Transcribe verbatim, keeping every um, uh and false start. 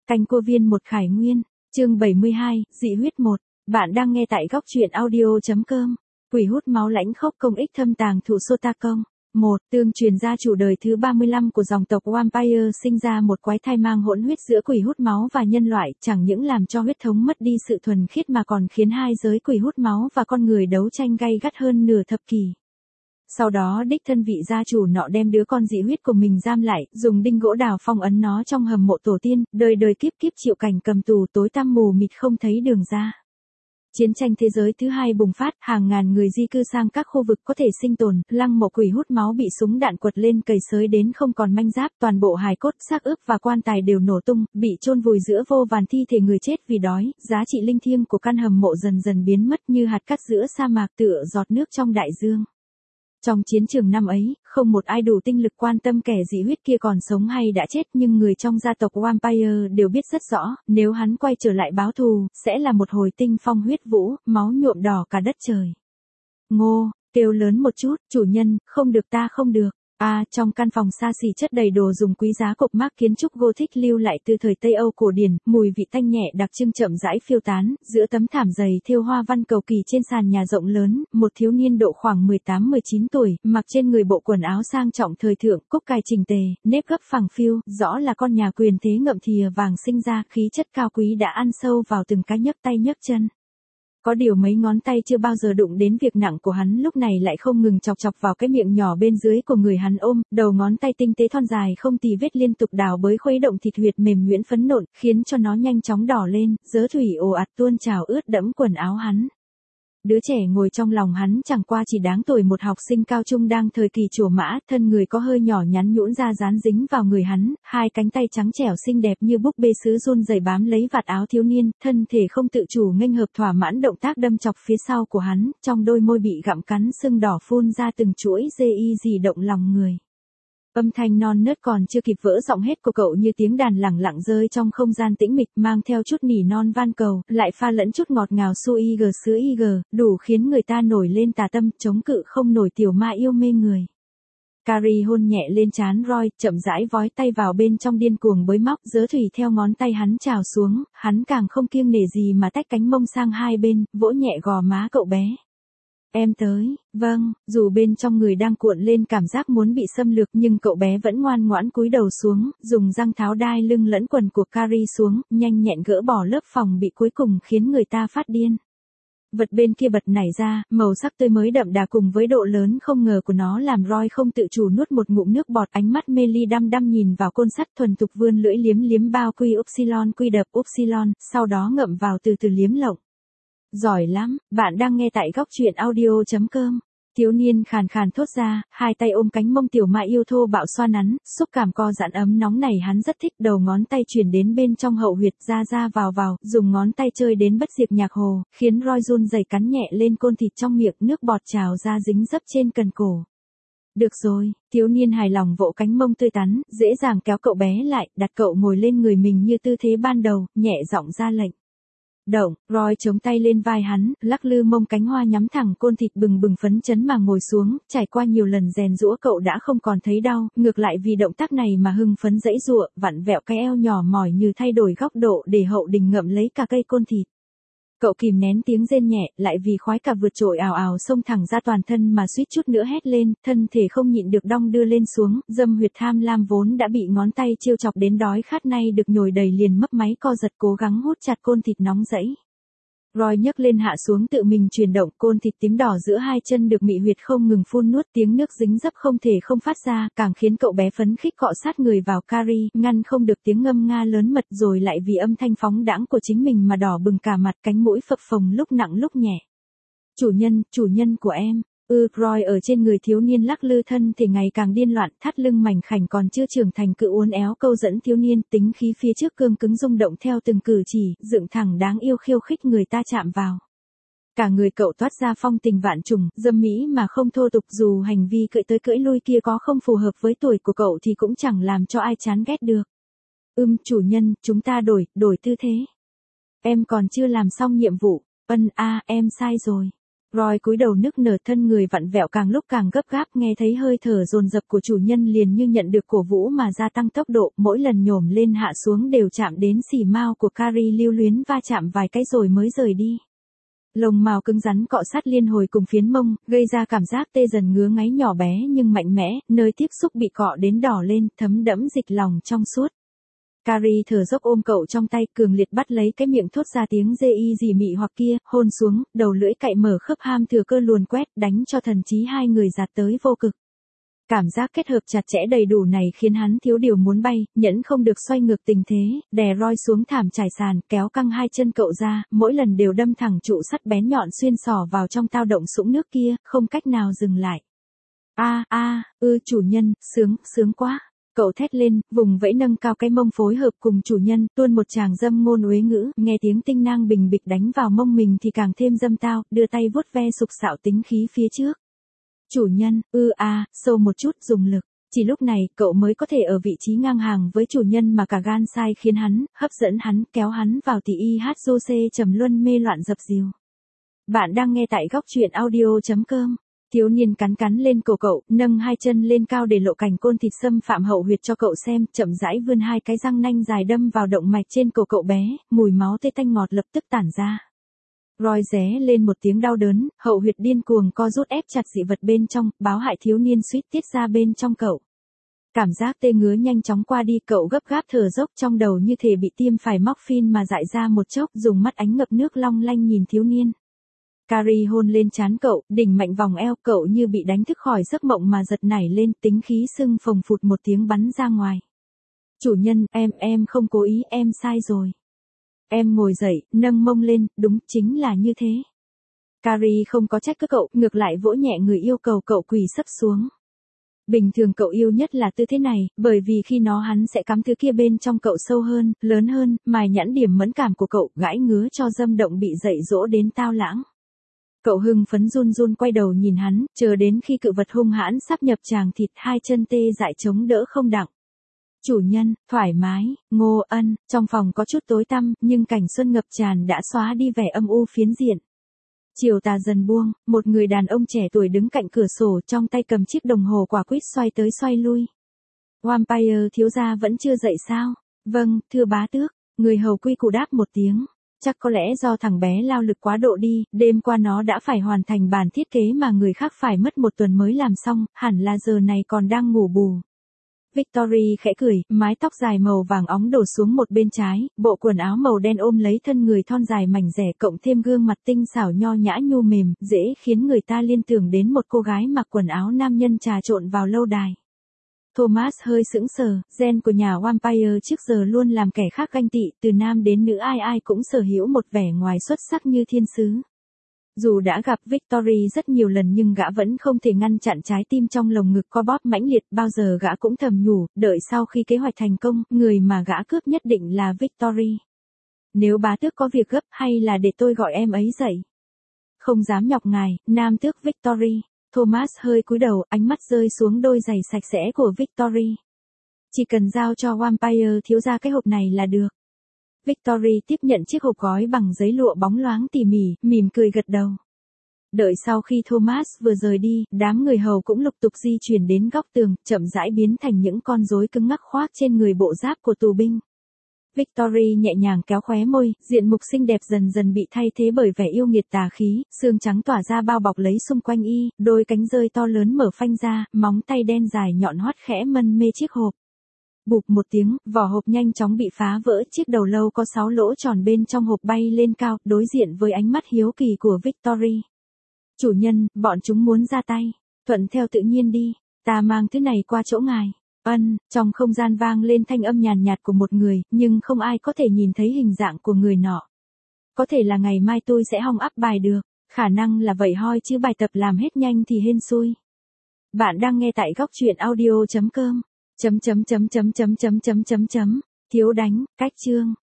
Canh cua viên một Khải Nguyên, chương bảy mươi hai, dị huyết một. Bạn đang nghe tại góc truyện audio.com. Quỷ hút máu lãnh khốc công ích thâm tàng thủ Sota công. một. Tương truyền gia chủ đời thứ ba mươi lăm của dòng tộc Vampire sinh ra một quái thai mang hỗn huyết giữa quỷ hút máu và nhân loại, chẳng những làm cho huyết thống mất đi sự thuần khiết mà còn khiến hai giới quỷ hút máu và con người đấu tranh gay gắt hơn nửa thập kỷ. Sau đó đích thân vị gia chủ nọ đem đứa con dị huyết của mình giam lại, dùng đinh gỗ đào phong ấn nó trong hầm mộ tổ tiên, đời đời kiếp kiếp chịu cảnh cầm tù tối tăm mù mịt không thấy đường ra. Chiến tranh thế giới thứ hai bùng phát, hàng ngàn người di cư sang các khu vực có thể sinh tồn, lăng mộ quỷ hút máu bị súng đạn quật lên cầy xới đến không còn manh giáp, toàn bộ hài cốt, xác ướp và quan tài đều nổ tung, bị chôn vùi giữa vô vàn thi thể người chết vì đói, giá trị linh thiêng của căn hầm mộ dần dần biến mất như hạt cát giữa sa mạc tựa giọt nước trong đại dương. Trong chiến trường năm ấy, không một ai đủ tinh lực quan tâm kẻ dị huyết kia còn sống hay đã chết, nhưng người trong gia tộc Vampire đều biết rất rõ, nếu hắn quay trở lại báo thù, sẽ là một hồi tinh phong huyết vũ, máu nhuộm đỏ cả đất trời. Ngô, kêu lớn một chút, chủ nhân, không được ta không được. À, trong căn phòng xa xỉ chất đầy đồ dùng quý giá cục mác kiến trúc Gothic lưu lại từ thời Tây Âu cổ điển, mùi vị tanh nhẹ đặc trưng chậm rãi phiêu tán, giữa tấm thảm dày thêu hoa văn cầu kỳ trên sàn nhà rộng lớn, một thiếu niên độ khoảng mười tám mười chín tuổi, mặc trên người bộ quần áo sang trọng thời thượng, cúc cài chỉnh tề, nếp gấp phẳng phiu, rõ là con nhà quyền thế ngậm thìa vàng sinh ra, khí chất cao quý đã ăn sâu vào từng cái nhấc tay nhấc chân. Có điều mấy ngón tay chưa bao giờ đụng đến việc nặng của hắn lúc này lại không ngừng chọc chọc vào cái miệng nhỏ bên dưới của người hắn ôm, đầu ngón tay tinh tế thon dài không tì vết liên tục đào bới khuấy động thịt huyệt mềm nhuyễn phấn nộn, khiến cho nó nhanh chóng đỏ lên, dớ thủy ồ ạt tuôn trào ướt đẫm quần áo hắn. Đứa trẻ ngồi trong lòng hắn chẳng qua chỉ đáng tuổi một học sinh cao trung đang thời kỳ trổ mã, thân người có hơi nhỏ nhắn nhũn ra dán dính vào người hắn, hai cánh tay trắng trẻo xinh đẹp như búp bê sứ run rẩy bám lấy vạt áo thiếu niên, thân thể không tự chủ nghênh hợp thỏa mãn động tác đâm chọc phía sau của hắn, trong đôi môi bị gặm cắn sưng đỏ phun ra từng chuỗi dê y gì động lòng người. Âm thanh non nớt còn chưa kịp vỡ giọng hết của cậu như tiếng đàn lẳng lặng rơi trong không gian tĩnh mịch, mang theo chút nỉ non van cầu, lại pha lẫn chút ngọt ngào su y gờ sứ y gờ, đủ khiến người ta nổi lên tà tâm, chống cự không nổi tiểu ma yêu mê người. Carrie hôn nhẹ lên trán Roy, chậm rãi vói tay vào bên trong điên cuồng bới móc, dớ thủy theo ngón tay hắn trào xuống, hắn càng không kiêng nể gì mà tách cánh mông sang hai bên, vỗ nhẹ gò má cậu bé. Em tới, vâng, dù bên trong người đang cuộn lên cảm giác muốn bị xâm lược nhưng cậu bé vẫn ngoan ngoãn cúi đầu xuống, dùng răng tháo đai lưng lẫn quần của Carrie xuống, nhanh nhẹn gỡ bỏ lớp phòng bị cuối cùng khiến người ta phát điên. Vật bên kia bật nảy ra, màu sắc tươi mới đậm đà cùng với độ lớn không ngờ của nó làm Roy không tự chủ nuốt một ngụm nước bọt, ánh mắt mê ly đăm đăm nhìn vào côn sắt thuần thục vươn lưỡi liếm liếm bao quy upsilon quy đập upsilon, sau đó ngậm vào từ từ liếm lộng. Giỏi lắm, bạn đang nghe tại góc truyện audio.com. Thiếu niên khàn khàn thốt ra, hai tay ôm cánh mông tiểu ma yêu thô bạo xoa nắn, xúc cảm co giãn ấm nóng này hắn rất thích, đầu ngón tay chuyển đến bên trong hậu huyệt ra ra vào vào, dùng ngón tay chơi đến bất diệt nhạc hồ, khiến Roy run rẩy cắn nhẹ lên côn thịt trong miệng, nước bọt trào ra dính dấp trên cần cổ. Được rồi, thiếu niên hài lòng vỗ cánh mông tươi tắn, dễ dàng kéo cậu bé lại, đặt cậu ngồi lên người mình như tư thế ban đầu, nhẹ giọng ra lệnh. Động, Roy chống tay lên vai hắn, lắc lư mông cánh hoa nhắm thẳng côn thịt bừng bừng phấn chấn mà ngồi xuống, trải qua nhiều lần rèn giũa cậu đã không còn thấy đau, ngược lại vì động tác này mà hưng phấn dãy giụa, vặn vẹo cái eo nhỏ mỏi như thay đổi góc độ để hậu đình ngậm lấy cả cây côn thịt. Cậu kìm nén tiếng rên nhẹ, lại vì khoái cả vượt trội ào ào xông thẳng ra toàn thân mà suýt chút nữa hét lên, thân thể không nhịn được đong đưa lên xuống, dâm huyệt tham lam vốn đã bị ngón tay chiêu chọc đến đói khát nay được nhồi đầy liền mấp máy co giật cố gắng hút chặt côn thịt nóng rẫy. Roy nhấc lên hạ xuống tự mình chuyển động, côn thịt tím đỏ giữa hai chân được mị huyệt không ngừng phun nuốt, tiếng nước dính dấp không thể không phát ra, càng khiến cậu bé phấn khích cọ sát người vào Carrie, ngăn không được tiếng ngâm nga lớn mật, rồi lại vì âm thanh phóng đãng của chính mình mà đỏ bừng cả mặt, cánh mũi phập phồng lúc nặng lúc nhẹ. Chủ nhân, chủ nhân của em. Ừ, Roy ở trên người thiếu niên lắc lư thân thì ngày càng điên loạn, thắt lưng mảnh khảnh còn chưa trưởng thành cự uốn éo câu dẫn thiếu niên, tính khí phía trước cương cứng rung động theo từng cử chỉ, dựng thẳng đáng yêu khiêu khích người ta chạm vào. Cả người cậu toát ra phong tình vạn trùng, dâm mỹ mà không thô tục, dù hành vi cưỡi tới cưỡi lui kia có không phù hợp với tuổi của cậu thì cũng chẳng làm cho ai chán ghét được. Ưm, chủ nhân, chúng ta đổi, đổi tư thế. Em còn chưa làm xong nhiệm vụ. Ân a, em sai rồi. Roy cúi đầu nức nở, thân người vặn vẹo càng lúc càng gấp gáp, nghe thấy hơi thở dồn dập của chủ nhân liền như nhận được cổ vũ mà gia tăng tốc độ, mỗi lần nhổm lên hạ xuống đều chạm đến xì mao của Carrie, lưu luyến va chạm vài cái rồi mới rời đi. Lông mào cứng rắn cọ sát liên hồi cùng phiến mông, gây ra cảm giác tê dần ngứa ngáy nhỏ bé nhưng mạnh mẽ, nơi tiếp xúc bị cọ đến đỏ lên, thấm đẫm dịch lòng trong suốt. Carrie thở dốc ôm cậu trong tay, cường liệt bắt lấy cái miệng thốt ra tiếng dê y gì mị hoặc kia, hôn xuống, đầu lưỡi cạy mở khớp ham thừa cơ luồn quét, đánh cho thần trí hai người dạt tới vô cực. Cảm giác kết hợp chặt chẽ đầy đủ này khiến hắn thiếu điều muốn bay, nhẫn không được xoay ngược tình thế, đè Roy xuống thảm trải sàn, kéo căng hai chân cậu ra, mỗi lần đều đâm thẳng trụ sắt bén nhọn xuyên sỏ vào trong tao động sũng nước kia, không cách nào dừng lại. A a, ư chủ nhân, sướng, sướng quá. Cậu thét lên, vùng vẫy nâng cao cái mông phối hợp cùng chủ nhân, tuôn một tràng dâm ngôn uế ngữ, nghe tiếng tinh nang bình bịch đánh vào mông mình thì càng thêm dâm tao, đưa tay vuốt ve sục sạo tính khí phía trước. Chủ nhân, ư a, sâu một chút, dùng lực. Chỉ lúc này, cậu mới có thể ở vị trí ngang hàng với chủ nhân mà cả gan sai khiến hắn, hấp dẫn hắn, kéo hắn vào thì y hát dô xê trầm luân mê loạn dập dìu. Bạn đang nghe tại góc truyện audio chấm com. Thiếu niên cắn cắn lên cổ cậu, nâng hai chân lên cao để lộ cảnh côn thịt xâm phạm hậu huyệt cho cậu xem, chậm rãi vươn hai cái răng nanh dài đâm vào động mạch trên cổ cậu bé, mùi máu tê tanh ngọt lập tức tản ra. Roy ré lên một tiếng đau đớn, hậu huyệt điên cuồng co rút ép chặt dị vật bên trong, báo hại thiếu niên suýt tiết ra bên trong cậu. Cảm giác tê ngứa nhanh chóng qua đi, cậu gấp gáp thở dốc, trong đầu như thể bị tiêm phải morphine mà dại ra một chốc, dùng mắt ánh ngập nước long lanh nhìn thiếu niên. Carrie hôn lên trán cậu, đỉnh mạnh vòng eo, cậu như bị đánh thức khỏi giấc mộng mà giật nảy lên, tính khí sưng phồng phụt một tiếng bắn ra ngoài. Chủ nhân, em, em không cố ý, em sai rồi. Em ngồi dậy, nâng mông lên, đúng, chính là như thế. Carrie không có trách cứ cậu, ngược lại vỗ nhẹ người yêu cầu cậu quỳ sấp xuống. Bình thường cậu yêu nhất là tư thế này, bởi vì khi nó hắn sẽ cắm thứ kia bên trong cậu sâu hơn, lớn hơn, mài nhẵn điểm mẫn cảm của cậu, gãi ngứa cho dâm động bị dậy dỗ đến tao lãng. Cậu hưng phấn run run quay đầu nhìn hắn, chờ đến khi cự vật hung hãn sắp nhập tràng thịt, hai chân tê dại chống đỡ không đặng. Chủ nhân, thoải mái, Ngô Ân, trong phòng có chút tối tăm, nhưng cảnh xuân ngập tràn đã xóa đi vẻ âm u phiến diện. Chiều tà dần buông, một người đàn ông trẻ tuổi đứng cạnh cửa sổ, trong tay cầm chiếc đồng hồ quả quýt xoay tới xoay lui. Vampire thiếu gia vẫn chưa dậy sao? Vâng, thưa bá tước, người hầu quy củ đáp một tiếng. Chắc có lẽ do thằng bé lao lực quá độ đi, đêm qua nó đã phải hoàn thành bản thiết kế mà người khác phải mất một tuần mới làm xong, hẳn là giờ này còn đang ngủ bù. Victory khẽ cười, mái tóc dài màu vàng óng đổ xuống một bên trái, bộ quần áo màu đen ôm lấy thân người thon dài mảnh dẻ, cộng thêm gương mặt tinh xảo nho nhã nhu mềm, dễ khiến người ta liên tưởng đến một cô gái mặc quần áo nam nhân trà trộn vào lâu đài. Thomas hơi sững sờ, gen của nhà Vampire trước giờ luôn làm kẻ khác ganh tị, từ nam đến nữ ai ai cũng sở hữu một vẻ ngoài xuất sắc như thiên sứ. Dù đã gặp Victory rất nhiều lần nhưng gã vẫn không thể ngăn chặn trái tim trong lồng ngực co bóp mãnh liệt, bao giờ gã cũng thầm nhủ, đợi sau khi kế hoạch thành công, người mà gã cướp nhất định là Victory. Nếu bá tước có việc gấp, hay là để tôi gọi em ấy dậy? Không dám nhọc ngài, nam tước Victory. Thomas hơi cúi đầu, ánh mắt rơi xuống đôi giày sạch sẽ của Victory. Chỉ cần giao cho Vampire thiếu gia cái hộp này là được. Victory tiếp nhận chiếc hộp gói bằng giấy lụa bóng loáng tỉ mỉ, mỉm cười gật đầu. Đợi sau khi Thomas vừa rời đi, đám người hầu cũng lục tục di chuyển đến góc tường, chậm rãi biến thành những con rối cứng ngắc khoác trên người bộ giáp của tù binh. Victory nhẹ nhàng kéo khóe môi, diện mục xinh đẹp dần dần bị thay thế bởi vẻ yêu nghiệt tà khí, xương trắng tỏa ra bao bọc lấy xung quanh y, đôi cánh rơi to lớn mở phanh ra, móng tay đen dài nhọn hoắt khẽ mân mê chiếc hộp. Bụp một tiếng, vỏ hộp nhanh chóng bị phá vỡ, chiếc đầu lâu có sáu lỗ tròn bên trong hộp bay lên cao, đối diện với ánh mắt hiếu kỳ của Victory. Chủ nhân, bọn chúng muốn ra tay, thuận theo tự nhiên đi, ta mang thứ này qua chỗ ngài. Ân, trong không gian vang lên thanh âm nhàn nhạt của một người, nhưng không ai có thể nhìn thấy hình dạng của người nọ. Có thể là ngày mai tôi sẽ hong up bài được, khả năng là vậy hoi chứ bài tập làm hết nhanh thì hên xui. Bạn đang nghe tại góc truyện audio chấm com. Chấm chấm chấm chấm chấm chấm chấm chấm chấm. Thiếu đánh, cách chương.